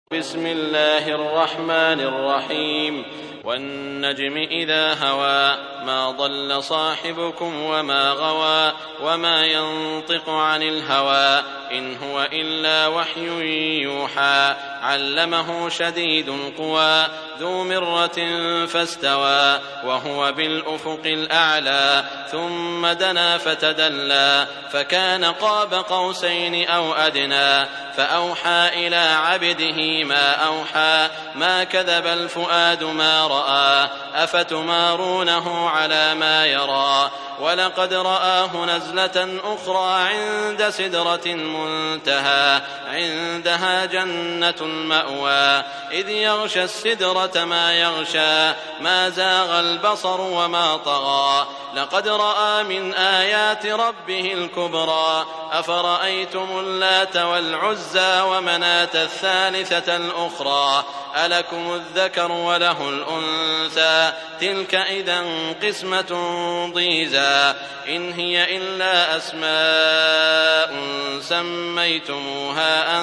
بسم الله الرحمن الرحيم والنجم إذا هوى ما ضل صاحبكم وما غوى وما ينطق عن الهوى إن هو إلا وحي يوحى علمه شديد القوى ذو مرة فاستوى وهو بالأفق الأعلى ثم دنا فتدلى فكان قاب قوسين أو أدنى فأوحى إلى عبده ما أوحى ما كذب الفؤاد ما رأى أفتمارونه على ما يرى ولقد رآه نزلة أخرى عند سدرة منتهى عندها جنة المأوى إذ يغشى السدرة ما يغشى ما زاغ البصر وما طغى لقد رأى من آيات ربه الكبرى أفرأيتم اللات والعزى ومناة الثالثة الأخرى ألكم الذكر وله الأنثى تلك إذا قسمة ضيزى إن هي إلا أسماء سميتموها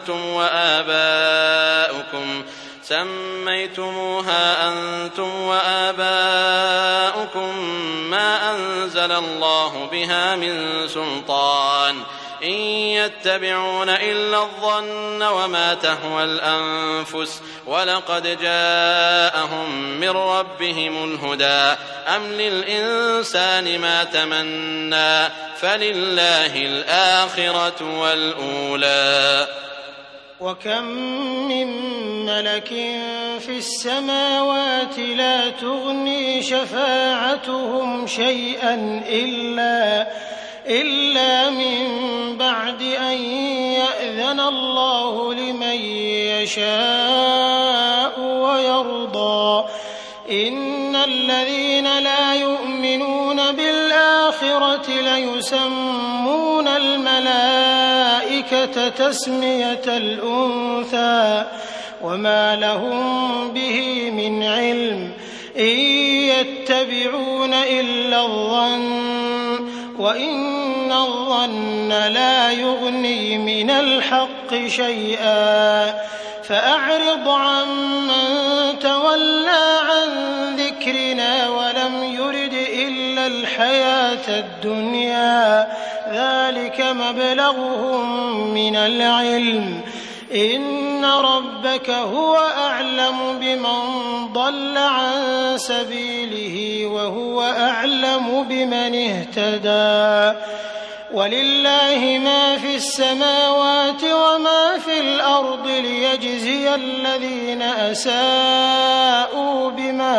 أنتم وآباؤكم ما أنزل الله بها من سلطان إن يتبعون إلا الظن وما تهوى الأنفس ولقد جاءهم من ربهم الهدى أم للإنسان ما تمنى فلله الآخرة والأولى وكم من ملك في السماوات لا تغني شفاعتهم شيئا إلا من بعد أن يأذن الله لمن يشاء ويرضى إن الذين لا يؤمنون بالآخرة ليسمون الملائكة تسمية الأنثى وما لهم به من علم إن يتبعون إلا الظن وإن الظن لا يغني من الحق شيئا فأعرض عمن تولى عن ذكرنا ولم يرد إلا الحياة الدنيا ذلك مبلغهم من العلم إن ربك هو أعلم بمن ضل عن سبيله وهو أعلم بمن اهتدى ولله ما في السماوات وما في الأرض ليجزي الذين أساءوا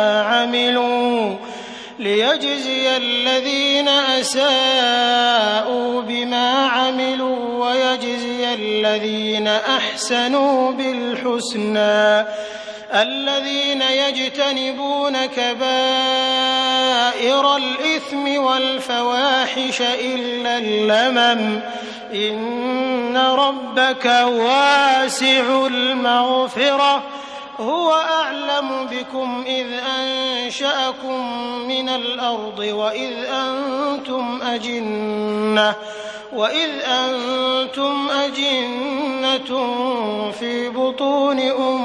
بما عملوا ويجزي الذين أحسنوا بالحسنى الذين يجتنبون كبائر الإثم والفواحش إلا اللمم إن ربك واسع المغفرة هو أعلم بكم إذ أنشأكم من الأرض وإذ أنتم أجنة في بطون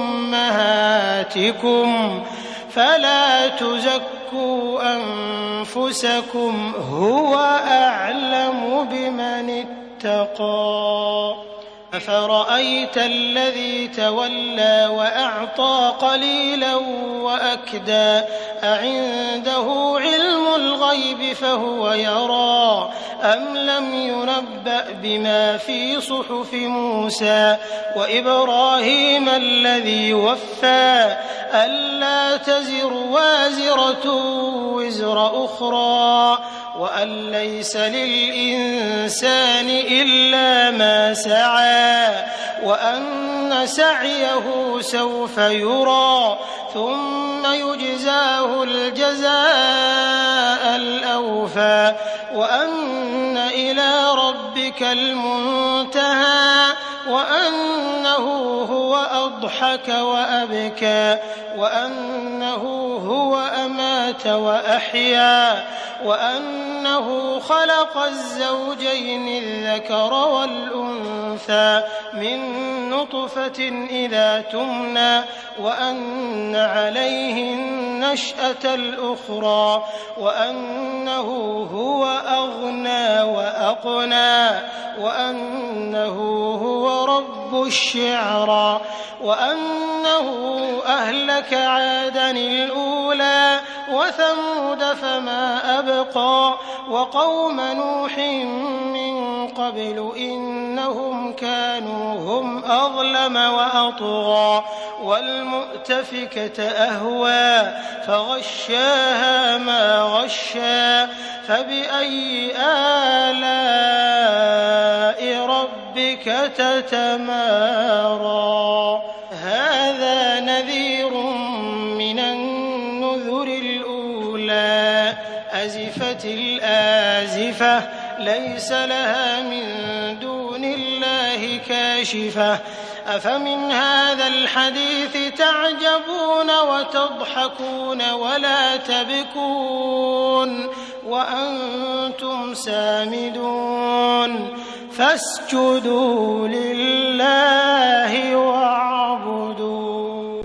أمهاتكم فلا تزكوا أنفسكم هو أعلم بمن اتقى أفرأيت الذي تولى وأعطى قليلا وأكدى أعنده علم الغيب فهو يرى أم لم ينبأ بما في صحف موسى وإبراهيم الذي وفى ألا تزر وازرة وزر أخرى وأن ليس للإنسان إلا ما سعى وأن سعيه سوف يرى ثم يجزاه الجزاء الأوفى وأن إلى ربك المنتهى وأنه هو أضحك وأبكى وأنه هو أمات وأحيا وأنه خلق الزوجين الذكر والأنثى من نطفة إذا تمنى وأن عليه النشأة الأخرى وأنه هو أغنى وأقنى وأنه هو رب الشعرى وأنه أهلك عادا الأولى وثمود فما أبقى وقوم نوح من قبل إنهم كانوا هم أظلم وأطغى والمؤتفكة أهوى فغشاها ما غشى فبأي آلاء ربك تتمارى هذا نذير من النذر الأولى أزفت الآزفة ليس لها من دون الله كاشفة أفمن هذا الحديث تعجبون وتضحكون ولا تبكون وأنتم سامدون فاسجدوا